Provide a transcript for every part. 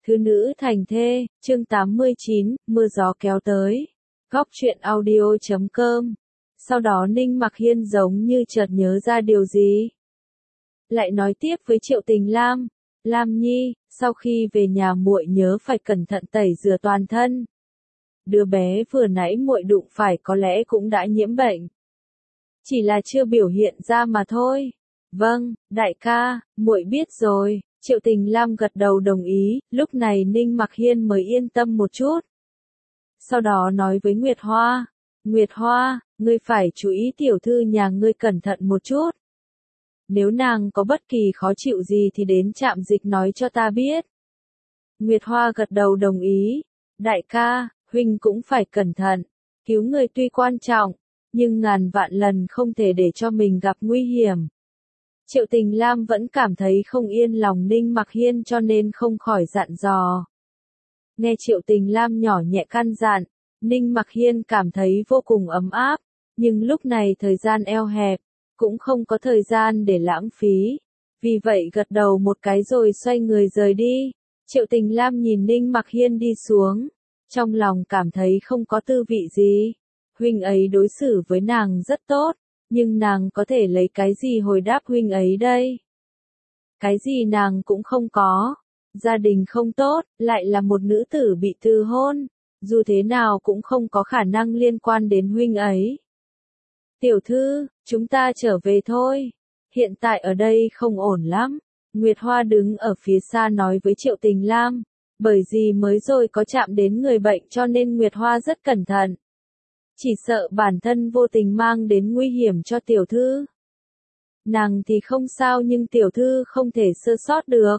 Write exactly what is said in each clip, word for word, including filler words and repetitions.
Thứ nữ thành thê, chương tám mươi chín, mưa gió kéo tới. Góc truyện audio chấm com. Sau đó Ninh Mặc Hiên giống như chợt nhớ ra điều gì. Lại nói tiếp với Triệu Tình Lam, Lam Nhi, sau khi về nhà muội nhớ phải cẩn thận tẩy rửa toàn thân. Đứa bé vừa nãy muội đụng phải có lẽ cũng đã nhiễm bệnh. Chỉ là chưa biểu hiện ra mà thôi. Vâng, đại ca, muội biết rồi. Triệu Tình Lam gật đầu đồng ý, lúc này Ninh Mặc Hiên mới yên tâm một chút. Sau đó nói với Nguyệt Hoa, Nguyệt Hoa, ngươi phải chú ý tiểu thư nhà ngươi cẩn thận một chút. Nếu nàng có bất kỳ khó chịu gì thì đến trạm dịch nói cho ta biết. Nguyệt Hoa gật đầu đồng ý, đại ca, huynh cũng phải cẩn thận, cứu người tuy quan trọng, nhưng ngàn vạn lần không thể để cho mình gặp nguy hiểm. Triệu Tình Lam vẫn cảm thấy không yên lòng Ninh Mặc Hiên cho nên không khỏi dặn dò. Nghe Triệu Tình Lam nhỏ nhẹ căn dặn, Ninh Mặc Hiên cảm thấy vô cùng ấm áp, nhưng lúc này thời gian eo hẹp, cũng không có thời gian để lãng phí. Vì vậy gật đầu một cái rồi xoay người rời đi. Triệu Tình Lam nhìn Ninh Mặc Hiên đi xuống, trong lòng cảm thấy không có tư vị gì. Huynh ấy đối xử với nàng rất tốt. Nhưng nàng có thể lấy cái gì hồi đáp huynh ấy đây? Cái gì nàng cũng không có. Gia đình không tốt, lại là một nữ tử bị từ hôn. Dù thế nào cũng không có khả năng liên quan đến huynh ấy. Tiểu thư, chúng ta trở về thôi. Hiện tại ở đây không ổn lắm. Nguyệt Hoa đứng ở phía xa nói với Triệu Tình Lam. Bởi vì mới rồi có chạm đến người bệnh cho nên Nguyệt Hoa rất cẩn thận. Chỉ sợ bản thân vô tình mang đến nguy hiểm cho tiểu thư. Nàng thì không sao nhưng tiểu thư không thể sơ sót được.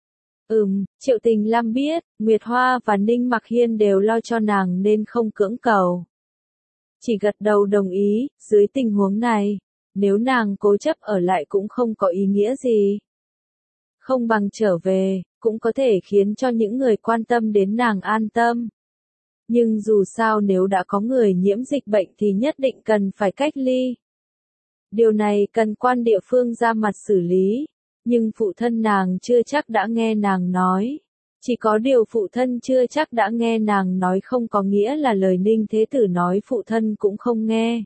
Ừm, Triệu Tình Lam biết, Nguyệt Hoa và Ninh Mặc Hiên đều lo cho nàng nên không cưỡng cầu. Chỉ gật đầu đồng ý, dưới tình huống này, nếu nàng cố chấp ở lại cũng không có ý nghĩa gì. Không bằng trở về, cũng có thể khiến cho những người quan tâm đến nàng an tâm. Nhưng dù sao nếu đã có người nhiễm dịch bệnh thì nhất định cần phải cách ly. Điều này cần quan địa phương ra mặt xử lý, nhưng phụ thân nàng chưa chắc đã nghe nàng nói. Chỉ có điều phụ thân chưa chắc đã nghe nàng nói không có nghĩa là lời Ninh Thế Tử nói phụ thân cũng không nghe.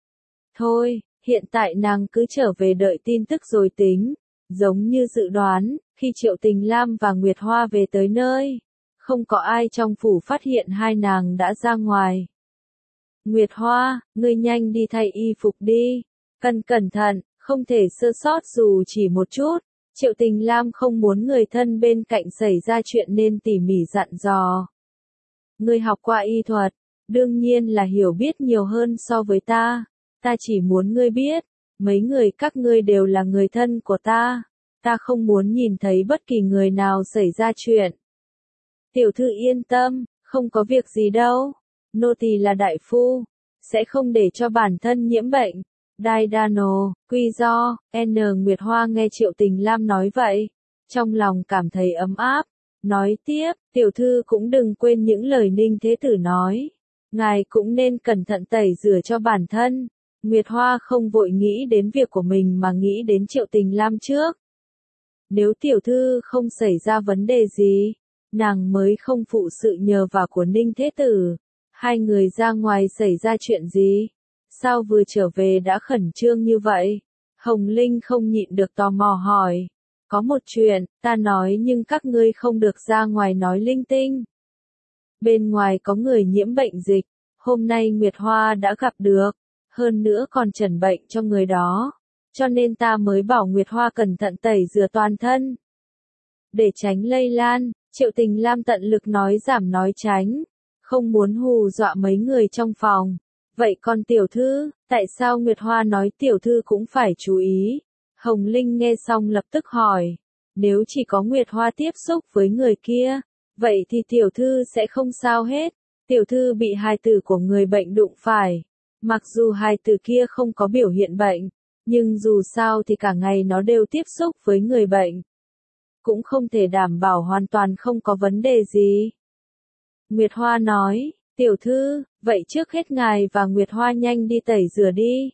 Thôi, hiện tại nàng cứ trở về đợi tin tức rồi tính. Giống như dự đoán, khi Triệu Tình Lam và Nguyệt Hoa về tới nơi, không có ai trong phủ phát hiện hai nàng đã ra ngoài. Nguyệt Hoa, ngươi nhanh đi thay y phục đi. Cần cẩn thận, không thể sơ sót dù chỉ một chút. Triệu Tình Lam không muốn người thân bên cạnh xảy ra chuyện nên tỉ mỉ dặn dò. Ngươi học qua y thuật, đương nhiên là hiểu biết nhiều hơn so với ta. Ta chỉ muốn ngươi biết, mấy người các ngươi đều là người thân của ta. Ta không muốn nhìn thấy bất kỳ người nào xảy ra chuyện. Tiểu thư yên tâm, không có việc gì đâu. Nô tỳ là đại phu, sẽ không để cho bản thân nhiễm bệnh. Đai Đano, quy do, N Nguyệt Hoa nghe Triệu Tình Lam nói vậy, trong lòng cảm thấy ấm áp. Nói tiếp, tiểu thư cũng đừng quên những lời Ninh Thế Tử nói. Ngài cũng nên cẩn thận tẩy rửa cho bản thân. Nguyệt Hoa không vội nghĩ đến việc của mình mà nghĩ đến Triệu Tình Lam trước. Nếu tiểu thư không xảy ra vấn đề gì, nàng mới không phụ sự nhờ vả của Ninh Thế Tử. Hai người ra ngoài xảy ra chuyện gì? Sao vừa trở về đã khẩn trương như vậy? Hồng Linh không nhịn được tò mò hỏi. Có một chuyện, ta nói nhưng các ngươi không được ra ngoài nói linh tinh. Bên ngoài có người nhiễm bệnh dịch, hôm nay Nguyệt Hoa đã gặp được, hơn nữa còn trần bệnh cho người đó. Cho nên ta mới bảo Nguyệt Hoa cẩn thận tẩy rửa toàn thân. Để tránh lây lan, Triệu Tình Lam tận lực nói giảm nói tránh, không muốn hù dọa mấy người trong phòng. Vậy còn tiểu thư, tại sao Nguyệt Hoa nói tiểu thư cũng phải chú ý? Hồng Linh nghe xong lập tức hỏi, nếu chỉ có Nguyệt Hoa tiếp xúc với người kia, vậy thì tiểu thư sẽ không sao hết. Tiểu thư bị hài tử của người bệnh đụng phải, mặc dù hài tử kia không có biểu hiện bệnh, nhưng dù sao thì cả ngày nó đều tiếp xúc với người bệnh. Cũng không thể đảm bảo hoàn toàn không có vấn đề gì. Nguyệt Hoa nói, tiểu thư, vậy trước hết ngài và Nguyệt Hoa nhanh đi tẩy rửa đi.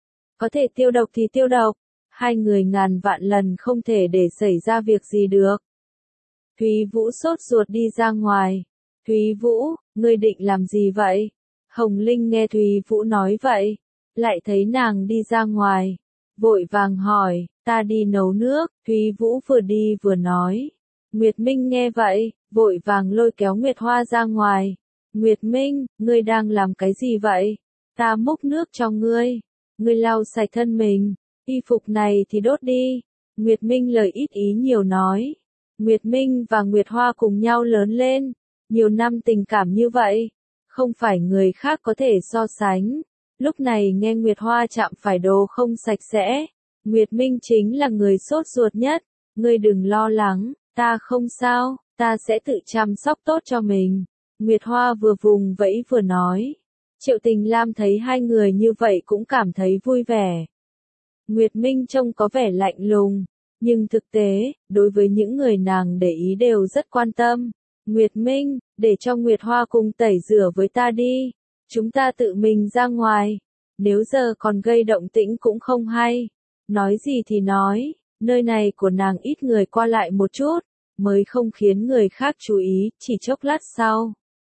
Có thể tiêu độc thì tiêu độc, hai người ngàn vạn lần không thể để xảy ra việc gì được. Thúy Vũ sốt ruột đi ra ngoài. Thúy Vũ, ngươi định làm gì vậy? Hồng Linh nghe Thúy Vũ nói vậy, lại thấy nàng đi ra ngoài, vội vàng hỏi, ta đi nấu nước. Thúy Vũ vừa đi vừa nói. Nguyệt Minh nghe vậy, vội vàng lôi kéo Nguyệt Hoa ra ngoài. Nguyệt Minh, ngươi đang làm cái gì vậy? Ta múc nước cho ngươi. Ngươi lau sạch thân mình, y phục này thì đốt đi. Nguyệt Minh lời ít ý nhiều nói. Nguyệt Minh và Nguyệt Hoa cùng nhau lớn lên, nhiều năm tình cảm như vậy, không phải người khác có thể so sánh. Lúc này nghe Nguyệt Hoa chạm phải đồ không sạch sẽ, Nguyệt Minh chính là người sốt ruột nhất. Ngươi đừng lo lắng, ta không sao, ta sẽ tự chăm sóc tốt cho mình. Nguyệt Hoa vừa vùng vẫy vừa nói. Triệu Tình Lam thấy hai người như vậy cũng cảm thấy vui vẻ. Nguyệt Minh trông có vẻ lạnh lùng, nhưng thực tế, đối với những người nàng để ý đều rất quan tâm. Nguyệt Minh, để cho Nguyệt Hoa cùng tẩy rửa với ta đi. Chúng ta tự mình ra ngoài. Nếu giờ còn gây động tĩnh cũng không hay. Nói gì thì nói, nơi này của nàng ít người qua lại một chút, mới không khiến người khác chú ý. Chỉ chốc lát sau,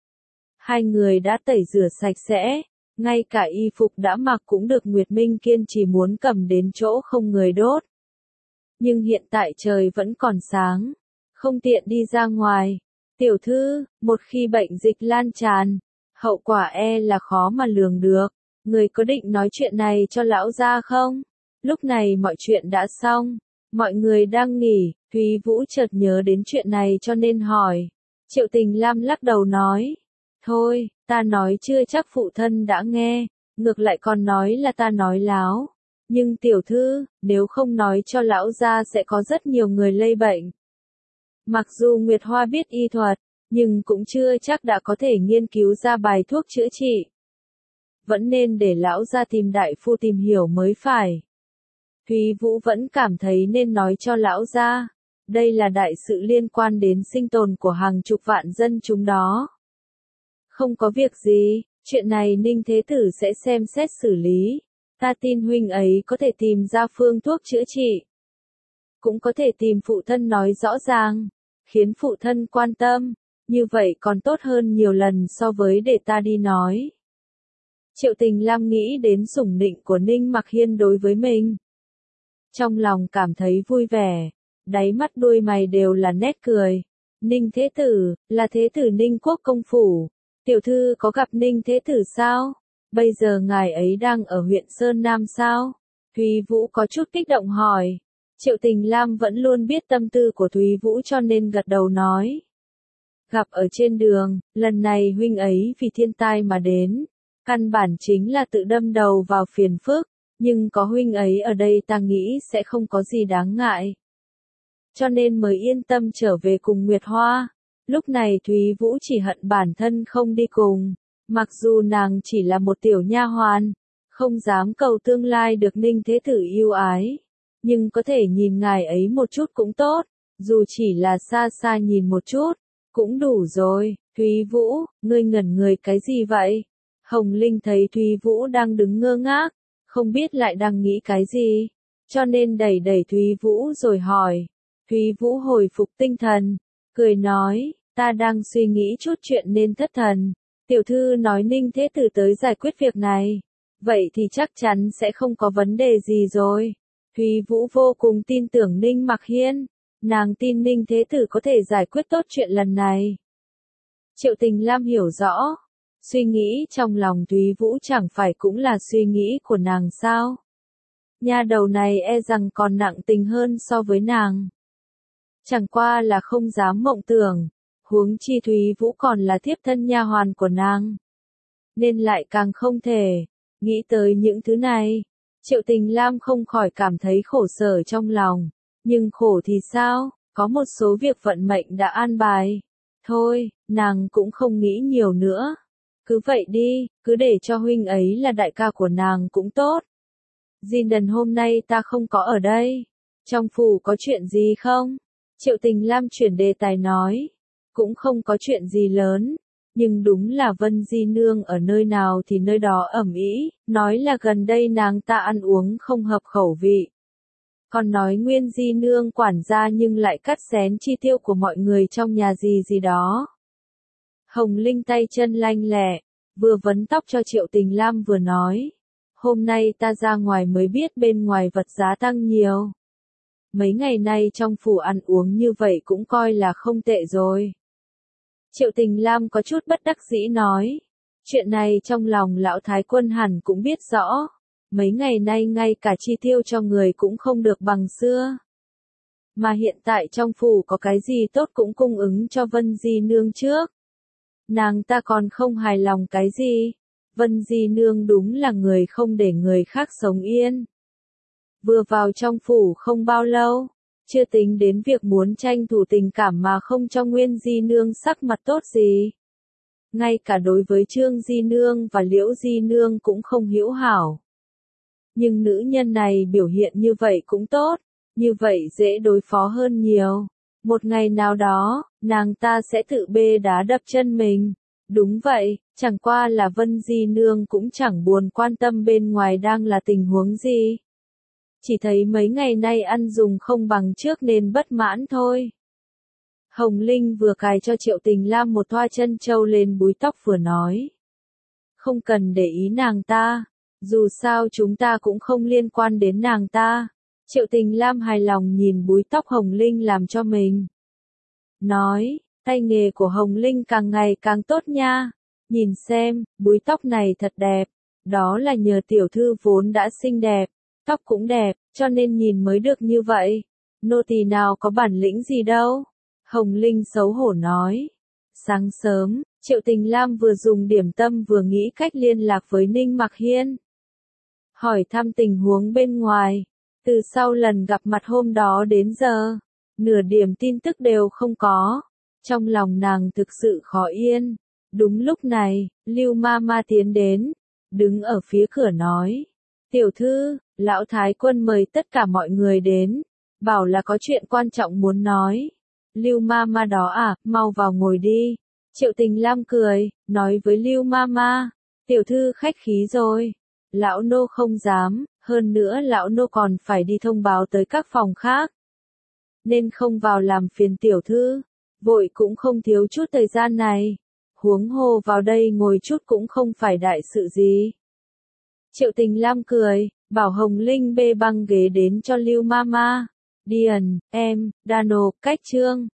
hai người đã tẩy rửa sạch sẽ, ngay cả y phục đã mặc cũng được Nguyệt Minh kiên trì muốn cầm đến chỗ không người đốt. Nhưng hiện tại trời vẫn còn sáng, không tiện đi ra ngoài. Tiểu thư, một khi bệnh dịch lan tràn, hậu quả e là khó mà lường được. Người có định nói chuyện này cho lão gia không? Lúc này mọi chuyện đã xong, mọi người đang nghỉ, Thúy Vũ chợt nhớ đến chuyện này cho nên hỏi. Triệu Tình Lam lắc đầu nói. Thôi, ta nói chưa chắc phụ thân đã nghe, ngược lại còn nói là ta nói láo. Nhưng tiểu thư, nếu không nói cho lão gia sẽ có rất nhiều người lây bệnh. Mặc dù Nguyệt Hoa biết y thuật, nhưng cũng chưa chắc đã có thể nghiên cứu ra bài thuốc chữa trị. Vẫn nên để lão gia tìm đại phu tìm hiểu mới phải. Thúy Vũ vẫn cảm thấy nên nói cho lão gia. Đây là đại sự liên quan đến sinh tồn của hàng chục vạn dân chúng đó. Không có việc gì, chuyện này Ninh Thế Tử sẽ xem xét xử lý. Ta tin huynh ấy có thể tìm ra phương thuốc chữa trị. Cũng có thể tìm phụ thân nói rõ ràng, khiến phụ thân quan tâm, như vậy còn tốt hơn nhiều lần so với để ta đi nói. Triệu Tình Lam nghĩ đến sủng nịnh của Ninh Mặc Hiên đối với mình. Trong lòng cảm thấy vui vẻ, đáy mắt đuôi mày đều là nét cười. Ninh Thế Tử, là Thế Tử Ninh Quốc công phủ. Tiểu thư có gặp Ninh Thế Tử sao? Bây giờ ngài ấy đang ở huyện Sơn Nam sao? Thúy Vũ có chút kích động hỏi. Triệu Tình Lam vẫn luôn biết tâm tư của Thúy Vũ cho nên gật đầu nói. Gặp ở trên đường, lần này huynh ấy vì thiên tai mà đến. Căn bản chính là tự đâm đầu vào phiền phức, nhưng có huynh ấy ở đây ta nghĩ sẽ không có gì đáng ngại. Cho nên mới yên tâm trở về cùng Nguyệt Hoa. Lúc này Thúy Vũ chỉ hận bản thân không đi cùng. Mặc dù nàng chỉ là một tiểu nha hoàn, không dám cầu tương lai được Ninh Thế Tử yêu ái, nhưng có thể nhìn ngài ấy một chút cũng tốt, dù chỉ là xa xa nhìn một chút, cũng đủ rồi. Thúy Vũ, ngươi ngẩn người cái gì vậy? Hồng Linh thấy Thúy Vũ đang đứng ngơ ngác, không biết lại đang nghĩ cái gì, cho nên đẩy đẩy Thúy Vũ rồi hỏi. Thúy Vũ hồi phục tinh thần, cười nói, ta đang suy nghĩ chút chuyện nên thất thần. Tiểu thư nói Ninh Thế Tử tới giải quyết việc này, vậy thì chắc chắn sẽ không có vấn đề gì rồi. Thúy Vũ vô cùng tin tưởng Ninh Mặc Hiên, nàng tin Ninh Thế Tử có thể giải quyết tốt chuyện lần này. Triệu Tình Lam hiểu rõ, suy nghĩ trong lòng Thúy Vũ chẳng phải cũng là suy nghĩ của nàng sao? Nha đầu này e rằng còn nặng tình hơn so với nàng. Chẳng qua là không dám mộng tưởng, huống chi Thúy Vũ còn là thiếp thân nha hoàn của nàng, nên lại càng không thể nghĩ tới những thứ này. Triệu Tình Lam không khỏi cảm thấy khổ sở trong lòng, nhưng khổ thì sao, có một số việc vận mệnh đã an bài. Thôi, nàng cũng không nghĩ nhiều nữa. Cứ vậy đi, cứ để cho huynh ấy là đại ca của nàng cũng tốt. Jin Đần hôm nay ta không có ở đây. Trong phủ có chuyện gì không? Triệu Tình Lam chuyển đề tài nói. Cũng không có chuyện gì lớn. Nhưng đúng là Vân Di Nương ở nơi nào thì nơi đó ẩm ĩ, nói là gần đây nàng ta ăn uống không hợp khẩu vị. Còn nói Nguyên Di Nương quản gia nhưng lại cắt xén chi tiêu của mọi người trong nhà gì gì đó. Hồng Linh tay chân lanh lẹ, vừa vấn tóc cho Triệu Tình Lam vừa nói. Hôm nay ta ra ngoài mới biết bên ngoài vật giá tăng nhiều. Mấy ngày nay trong phủ ăn uống như vậy cũng coi là không tệ rồi. Triệu Tình Lam có chút bất đắc dĩ nói. Chuyện này trong lòng lão thái quân hẳn cũng biết rõ. Mấy ngày nay ngay cả chi tiêu cho người cũng không được bằng xưa. Mà hiện tại trong phủ có cái gì tốt cũng cung ứng cho Vân Di Nương trước. Nàng ta còn không hài lòng cái gì. Vân Di Nương đúng là người không để người khác sống yên. Vừa vào trong phủ không bao lâu, chưa tính đến việc muốn tranh thủ tình cảm mà không cho Nguyên Di Nương sắc mặt tốt gì. Ngay cả đối với Trương Di Nương và Liễu Di Nương cũng không hữu hảo. Nhưng nữ nhân này biểu hiện như vậy cũng tốt, như vậy dễ đối phó hơn nhiều. Một ngày nào đó, nàng ta sẽ tự bê đá đập chân mình. Đúng vậy, chẳng qua là Vân Di Nương cũng chẳng buồn quan tâm bên ngoài đang là tình huống gì. Chỉ thấy mấy ngày nay ăn dùng không bằng trước nên bất mãn thôi. Hồng Linh vừa cài cho Triệu Tình Lam một thoa chân châu lên búi tóc vừa nói. Không cần để ý nàng ta, dù sao chúng ta cũng không liên quan đến nàng ta. Triệu Tình Lam hài lòng nhìn búi tóc Hồng Linh làm cho mình. Nói, tay nghề của Hồng Linh càng ngày càng tốt nha. Nhìn xem, búi tóc này thật đẹp. Đó là nhờ tiểu thư vốn đã xinh đẹp, tóc cũng đẹp, cho nên nhìn mới được như vậy. Nô tỳ nào có bản lĩnh gì đâu. Hồng Linh xấu hổ nói. Sáng sớm, Triệu Tình Lam vừa dùng điểm tâm vừa nghĩ cách liên lạc với Ninh Mặc Hiên. Hỏi thăm tình huống bên ngoài. Từ sau lần gặp mặt hôm đó đến giờ, nửa điểm tin tức đều không có. Trong lòng nàng thực sự khó yên. Đúng lúc này, Lưu Ma Ma tiến đến, đứng ở phía cửa nói. Tiểu thư, lão thái quân mời tất cả mọi người đến, bảo là có chuyện quan trọng muốn nói. Lưu Ma Ma đó à, mau vào ngồi đi. Triệu Tình Lam cười, nói với Lưu Ma Ma, tiểu thư khách khí rồi. Lão nô không dám, hơn nữa lão nô còn phải đi thông báo tới các phòng khác. Nên không vào làm phiền tiểu thư, vội cũng không thiếu chút thời gian này. Huống hồ vào đây ngồi chút cũng không phải đại sự gì. Triệu Tình Lam cười, bảo Hồng Linh bê băng ghế đến cho Lưu Ma Ma. Điền, em, Đano, Cách Trương,